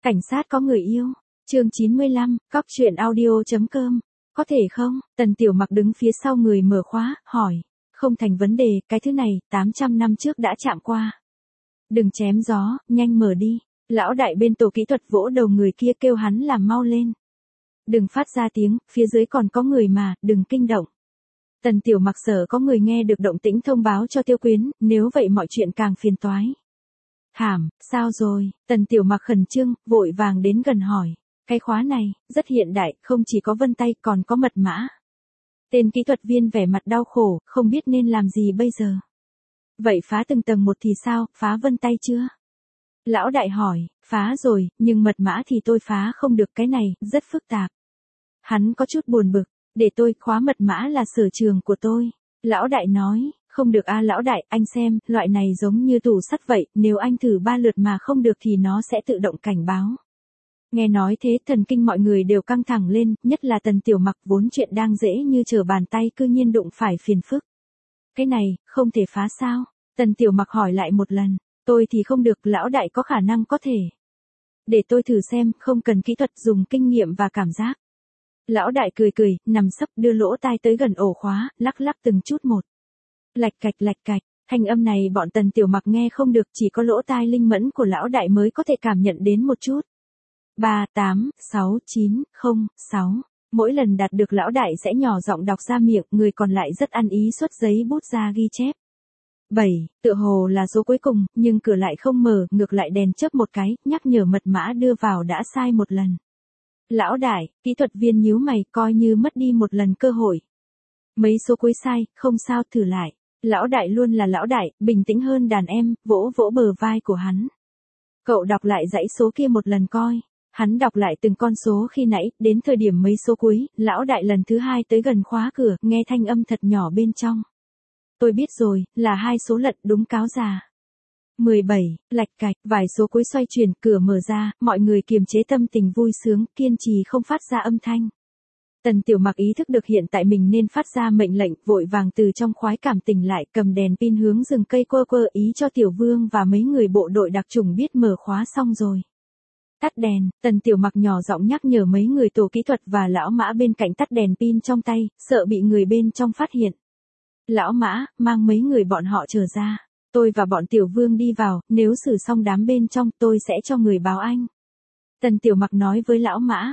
Cảnh sát có người yêu. Chương 95, cóc truyện audio.com. Có thể không? Tần Tiểu Mặc đứng phía sau người mở khóa, hỏi. Không thành vấn đề, cái thứ này, 800 năm trước đã chạm qua. Đừng chém gió, nhanh mở đi. Lão đại bên tổ kỹ thuật vỗ đầu người kia kêu hắn làm mau lên. Đừng phát ra tiếng, phía dưới còn có người mà, đừng kinh động. Tần Tiểu Mặc sợ có người nghe được động tĩnh thông báo cho Tiêu Quyến, nếu vậy mọi chuyện càng phiền toái. Thảm, sao rồi? Tần Tiểu Mặc khẩn trương, vội vàng đến gần hỏi. Cái khóa này, rất hiện đại, không chỉ có vân tay còn có mật mã. Tên kỹ thuật viên vẻ mặt đau khổ, không biết nên làm gì bây giờ. Vậy phá từng tầng một thì sao, phá vân tay chưa? Lão đại hỏi, phá rồi, nhưng mật mã thì tôi phá không được, cái này, rất phức tạp. Hắn có chút buồn bực, để tôi, khóa mật mã là sở trường của tôi. Lão đại nói, không được a lão đại, anh xem, loại này giống như tủ sắt vậy, nếu anh thử 3 lượt mà không được thì nó sẽ tự động cảnh báo. Nghe nói thế thần kinh mọi người đều căng thẳng lên, nhất là Tần Tiểu Mặc vốn chuyện đang dễ như trở bàn tay cư nhiên đụng phải phiền phức. Cái này, không thể phá sao? Tần Tiểu Mặc hỏi lại một lần, tôi thì không được, lão đại có khả năng có thể. Để tôi thử xem, không cần kỹ thuật, dùng kinh nghiệm và cảm giác. Lão đại cười cười, nằm sấp đưa lỗ tai tới gần ổ khóa, lắc lắc từng chút một. Lạch cạch, thanh âm này bọn Tần Tiểu Mặc nghe không được, chỉ có lỗ tai linh mẫn của lão đại mới có thể cảm nhận đến một chút. 3, 8, 6, 9, 0, 6. Mỗi lần đạt được lão đại sẽ nhỏ giọng đọc ra miệng, người còn lại rất ăn ý xuất giấy bút ra ghi chép. 7, tựa hồ là số cuối cùng, nhưng cửa lại không mở, ngược lại đèn chớp một cái, nhắc nhở mật mã đưa vào đã sai một lần. Lão đại, kỹ thuật viên nhíu mày, coi như mất đi một lần cơ hội. Mấy số cuối sai, không sao, thử lại. Lão đại luôn là lão đại, bình tĩnh hơn đàn em, vỗ vỗ bờ vai của hắn. Cậu đọc lại dãy số kia một lần coi. Hắn đọc lại từng con số khi nãy, đến thời điểm mấy số cuối, lão đại lần thứ 2 tới gần khóa cửa, nghe thanh âm thật nhỏ bên trong. Tôi biết rồi, là 2 số lận, đúng cáo già. 17, lạch cạch, vài số cuối xoay chuyển, cửa mở ra, mọi người kiềm chế tâm tình vui sướng, kiên trì không phát ra âm thanh. Tần Tiểu Mặc ý thức được hiện tại mình nên phát ra mệnh lệnh, vội vàng từ trong khoái cảm tỉnh lại, cầm đèn pin hướng rừng cây quơ ý cho Tiểu Vương và mấy người bộ đội đặc chủng biết mở khóa xong rồi. Tắt đèn, Tần Tiểu Mặc nhỏ giọng nhắc nhở mấy người tổ kỹ thuật và lão mã bên cạnh tắt đèn pin trong tay, sợ bị người bên trong phát hiện. Lão mã, mang mấy người bọn họ trở ra. Tôi và bọn Tiểu Vương đi vào, nếu xử xong đám bên trong tôi sẽ cho người báo anh. Tần Tiểu Mặc nói với lão mã.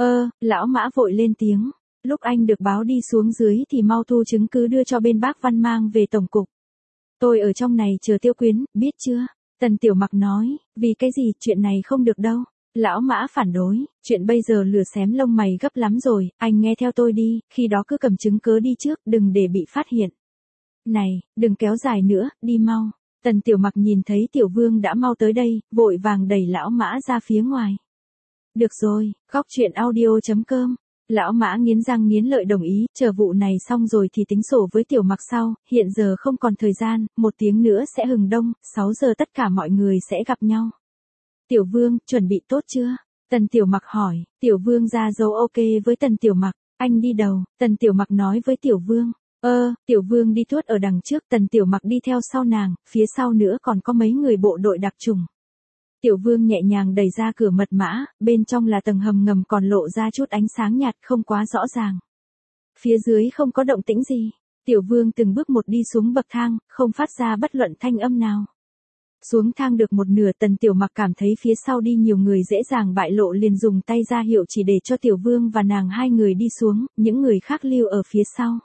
Lão mã vội lên tiếng. Lúc anh được báo đi xuống dưới thì mau thu chứng cứ đưa cho bên bác Văn mang về tổng cục. Tôi ở trong này chờ Tiêu Quyến, biết chưa? Tần Tiểu Mặc nói, vì cái gì, chuyện này không được đâu. Lão mã phản đối, chuyện bây giờ lửa xém lông mày gấp lắm rồi, anh nghe theo tôi đi, khi đó cứ cầm chứng cớ đi trước, đừng để bị phát hiện. Này, đừng kéo dài nữa, đi mau. Tần Tiểu Mặc nhìn thấy Tiểu Vương đã mau tới đây, vội vàng đẩy lão mã ra phía ngoài. Được rồi, cóc truyện audio.com. Lão mã nghiến răng nghiến lợi đồng ý, chờ vụ này xong rồi thì tính sổ với Tiểu Mặc sau, hiện giờ không còn thời gian, 1 tiếng nữa sẽ hừng đông, 6 giờ tất cả mọi người sẽ gặp nhau. Tiểu Vương, chuẩn bị tốt chưa? Tần Tiểu Mặc hỏi, Tiểu Vương ra dấu ok với Tần Tiểu Mặc, anh đi đầu, Tần Tiểu Mặc nói với Tiểu Vương. Tiểu Vương đi tuốt ở đằng trước, Tần Tiểu Mặc đi theo sau nàng, phía sau nữa còn có mấy người bộ đội đặc chủng. Tiểu Vương nhẹ nhàng đẩy ra cửa mật mã, bên trong là tầng hầm ngầm còn lộ ra chút ánh sáng nhạt không quá rõ ràng. Phía dưới không có động tĩnh gì. Tiểu Vương từng bước một đi xuống bậc thang, không phát ra bất luận thanh âm nào. Xuống thang được một nửa, Tần Tiểu Mặc cảm thấy phía sau đi nhiều người dễ dàng bại lộ, liền dùng tay ra hiệu chỉ để cho Tiểu Vương và nàng 2 người đi xuống, những người khác lưu ở phía sau.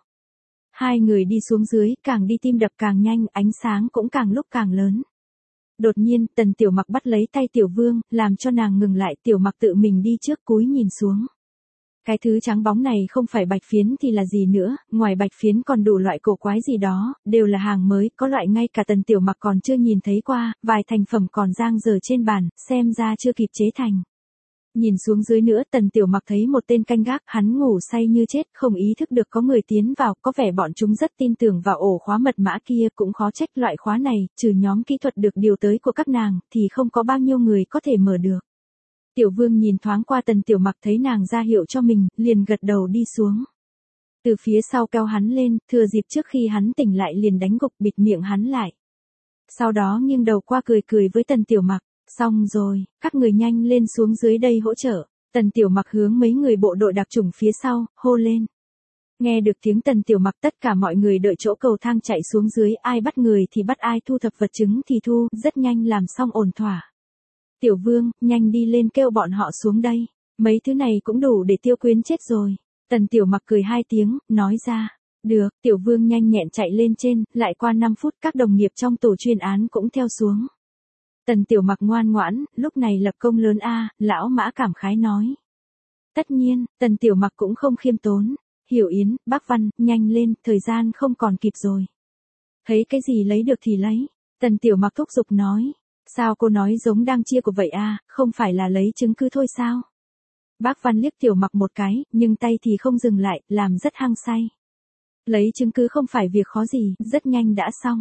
2 người đi xuống dưới, càng đi tim đập càng nhanh, ánh sáng cũng càng lúc càng lớn. Đột nhiên, Tần Tiểu Mặc bắt lấy tay Tiểu Vương, làm cho nàng ngừng lại, Tiểu Mặc tự mình đi trước cúi nhìn xuống. Cái thứ trắng bóng này không phải bạch phiến thì là gì nữa, ngoài bạch phiến còn đủ loại cổ quái gì đó, đều là hàng mới, có loại ngay cả Tần Tiểu Mặc còn chưa nhìn thấy qua, vài thành phẩm còn dang dở trên bàn, xem ra chưa kịp chế thành. Nhìn xuống dưới nữa, Tần Tiểu Mặc thấy một tên canh gác, hắn ngủ say như chết, không ý thức được có người tiến vào, có vẻ bọn chúng rất tin tưởng vào ổ khóa mật mã kia, cũng khó trách loại khóa này, trừ nhóm kỹ thuật được điều tới của các nàng, thì không có bao nhiêu người có thể mở được. Tiểu Vương nhìn thoáng qua Tần Tiểu Mặc thấy nàng ra hiệu cho mình, liền gật đầu đi xuống. Từ phía sau kéo hắn lên, thừa dịp trước khi hắn tỉnh lại liền đánh gục bịt miệng hắn lại. Sau đó nghiêng đầu qua cười cười với Tần Tiểu Mặc. Xong rồi, các người nhanh lên xuống dưới đây hỗ trợ. Tần Tiểu Mặc hướng mấy người bộ đội đặc chủng phía sau, hô lên. Nghe được tiếng Tần Tiểu Mặc tất cả mọi người đợi chỗ cầu thang chạy xuống dưới, ai bắt người thì bắt, ai thu thập vật chứng thì thu, rất nhanh làm xong ổn thỏa. Tiểu Vương, nhanh đi lên kêu bọn họ xuống đây. Mấy thứ này cũng đủ để Tiêu Quyến chết rồi. Tần Tiểu Mặc cười 2 tiếng, nói ra. Được, Tiểu Vương nhanh nhẹn chạy lên trên, lại qua 5 phút các đồng nghiệp trong tổ chuyên án cũng theo xuống. Tần Tiểu Mặc ngoan ngoãn, lúc này lập công lớn a, lão Mã cảm khái nói. Tất nhiên, Tần Tiểu Mặc cũng không khiêm tốn. Hiểu Yến, bác Văn, nhanh lên, thời gian không còn kịp rồi. Thấy cái gì lấy được thì lấy. Tần Tiểu Mặc thúc giục nói. Sao cô nói giống đang chia của vậy a, không phải là lấy chứng cứ thôi sao? Bác Văn liếc Tiểu Mặc một cái, nhưng tay thì không dừng lại, làm rất hăng say. Lấy chứng cứ không phải việc khó gì, rất nhanh đã xong.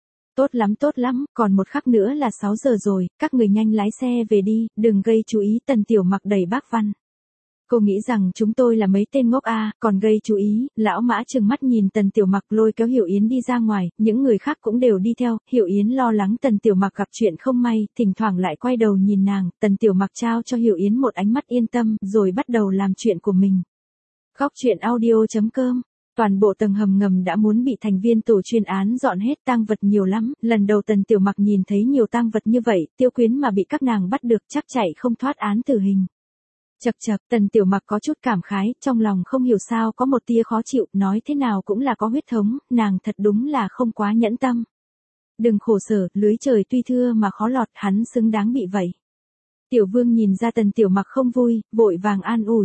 Tốt lắm, còn một khắc nữa là 6 giờ rồi, các người nhanh lái xe về đi, đừng gây chú ý. Tần Tiểu Mặc đẩy bác Văn. Cô nghĩ rằng chúng tôi là mấy tên ngốc a, còn gây chú ý. Lão Mã trừng mắt nhìn Tần Tiểu Mặc lôi kéo Hiểu Yến đi ra ngoài, những người khác cũng đều đi theo. Hiểu Yến lo lắng Tần Tiểu Mặc gặp chuyện không may, thỉnh thoảng lại quay đầu nhìn nàng. Tần Tiểu Mặc trao cho Hiểu Yến một ánh mắt yên tâm, rồi bắt đầu làm chuyện của mình. Góc truyện audio.com. Toàn bộ tầng hầm ngầm đã muốn bị thành viên tổ chuyên án dọn hết, tang vật nhiều lắm. Lần đầu Tần Tiểu Mặc nhìn thấy nhiều tang vật như vậy, Tiêu Quyến mà bị các nàng bắt được chắc chạy không thoát án tử hình. Chậc chậc, Tần Tiểu Mặc có chút cảm khái, trong lòng không hiểu sao có một tia khó chịu, nói thế nào cũng là có huyết thống, nàng thật đúng là không quá nhẫn tâm. Đừng khổ sở, lưới trời tuy thưa mà khó lọt, hắn xứng đáng bị vậy. Tiểu Vương nhìn ra Tần Tiểu Mặc không vui, vội vàng an ủi.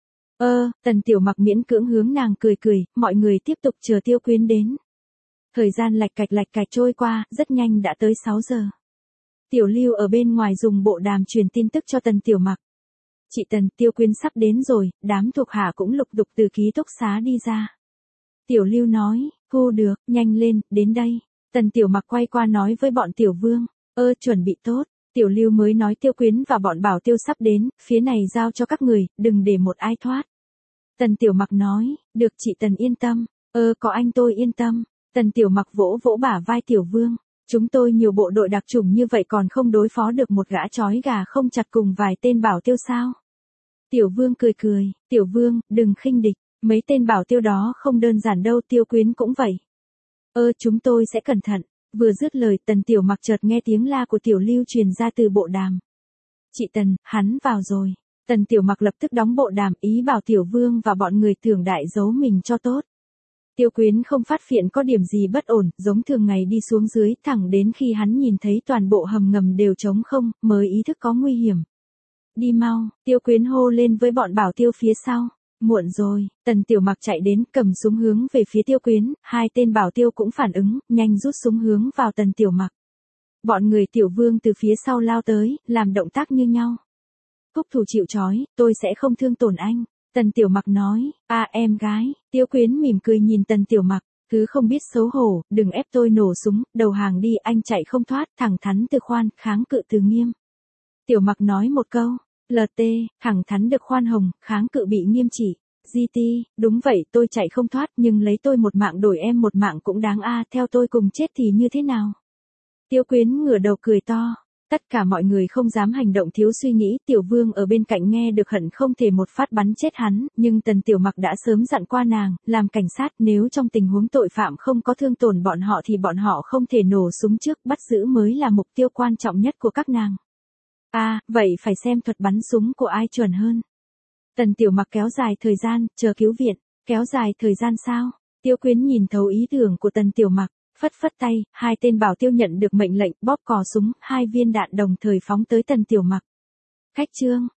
Tần Tiểu Mặc miễn cưỡng hướng nàng cười cười, mọi người tiếp tục chờ Tiêu Quyến đến. Thời gian lạch cạch trôi qua, rất nhanh đã tới 6 giờ. Tiểu Lưu ở bên ngoài dùng bộ đàm truyền tin tức cho Tần Tiểu Mặc. Chị Tần, Tiêu Quyến sắp đến rồi, đám thuộc hạ cũng lục đục từ ký túc xá đi ra. Tiểu Lưu nói, thu được, nhanh lên, đến đây. Tần Tiểu Mặc quay qua nói với bọn Tiểu Vương, chuẩn bị tốt. Tiểu Lưu mới nói Tiêu Quyến và bọn Bảo Tiêu sắp đến, phía này giao cho các người, đừng để một ai thoát. Tần Tiểu Mặc nói, được chị Tần yên tâm, có anh tôi yên tâm. Tần Tiểu Mặc vỗ vỗ bả vai Tiểu Vương, chúng tôi nhiều bộ đội đặc chủng như vậy còn không đối phó được một gã chói gà không chặt cùng vài tên Bảo Tiêu sao? Tiểu Vương cười, Tiểu Vương, đừng khinh địch, mấy tên Bảo Tiêu đó không đơn giản đâu. Tiêu Quyến cũng vậy. Chúng tôi sẽ cẩn thận. Vừa dứt lời Tần Tiểu Mặc chợt nghe tiếng la của Tiểu Lưu truyền ra từ bộ đàm. Chị Tần, hắn vào rồi. Tần Tiểu Mặc lập tức đóng bộ đàm, ý bảo Tiểu Vương và bọn người tưởng đại giấu mình cho tốt. Tiêu Quyến không phát hiện có điểm gì bất ổn, giống thường ngày đi xuống dưới, thẳng đến khi hắn nhìn thấy toàn bộ hầm ngầm đều trống không, mới ý thức có nguy hiểm. Đi mau, Tiêu Quyến hô lên với bọn Bảo Tiêu phía sau. Muộn rồi, Tần Tiểu Mặc chạy đến, cầm súng hướng về phía Tiêu Quyến, 2 tên Bảo Tiêu cũng phản ứng, nhanh rút súng hướng vào Tần Tiểu Mặc. Bọn người Tiểu Vương từ phía sau lao tới, làm động tác như nhau. Thúc thủ chịu trói, tôi sẽ không thương tổn anh. Tần Tiểu Mặc nói, em gái. Tiêu Quyến mỉm cười nhìn Tần Tiểu Mặc, cứ không biết xấu hổ, đừng ép tôi nổ súng, đầu hàng đi, anh chạy không thoát, thẳng thắn từ khoan, kháng cự từ nghiêm. Tiểu Mặc nói một câu, LT, thẳng thắn được khoan hồng, kháng cự bị nghiêm chỉ. GT, đúng vậy, tôi chạy không thoát, nhưng lấy tôi một mạng đổi em một mạng cũng đáng a, theo tôi cùng chết thì như thế nào? Tiêu Quyến ngửa đầu cười to. Tất cả mọi người không dám hành động thiếu suy nghĩ, Tiểu Vương ở bên cạnh nghe được hận không thể một phát bắn chết hắn, nhưng Tần Tiểu Mặc đã sớm dặn qua nàng, làm cảnh sát nếu trong tình huống tội phạm không có thương tổn bọn họ thì bọn họ không thể nổ súng trước, bắt giữ mới là mục tiêu quan trọng nhất của các nàng. Vậy phải xem thuật bắn súng của ai chuẩn hơn. Tần Tiểu Mặc kéo dài thời gian, chờ cứu viện, kéo dài thời gian sao? Tiêu Quyến nhìn thấu ý tưởng của Tần Tiểu Mặc. Phất phất tay, 2 tên Bảo Tiêu nhận được mệnh lệnh, bóp cò súng, 2 viên đạn đồng thời phóng tới Tần Tiểu Mặc. Khách trương,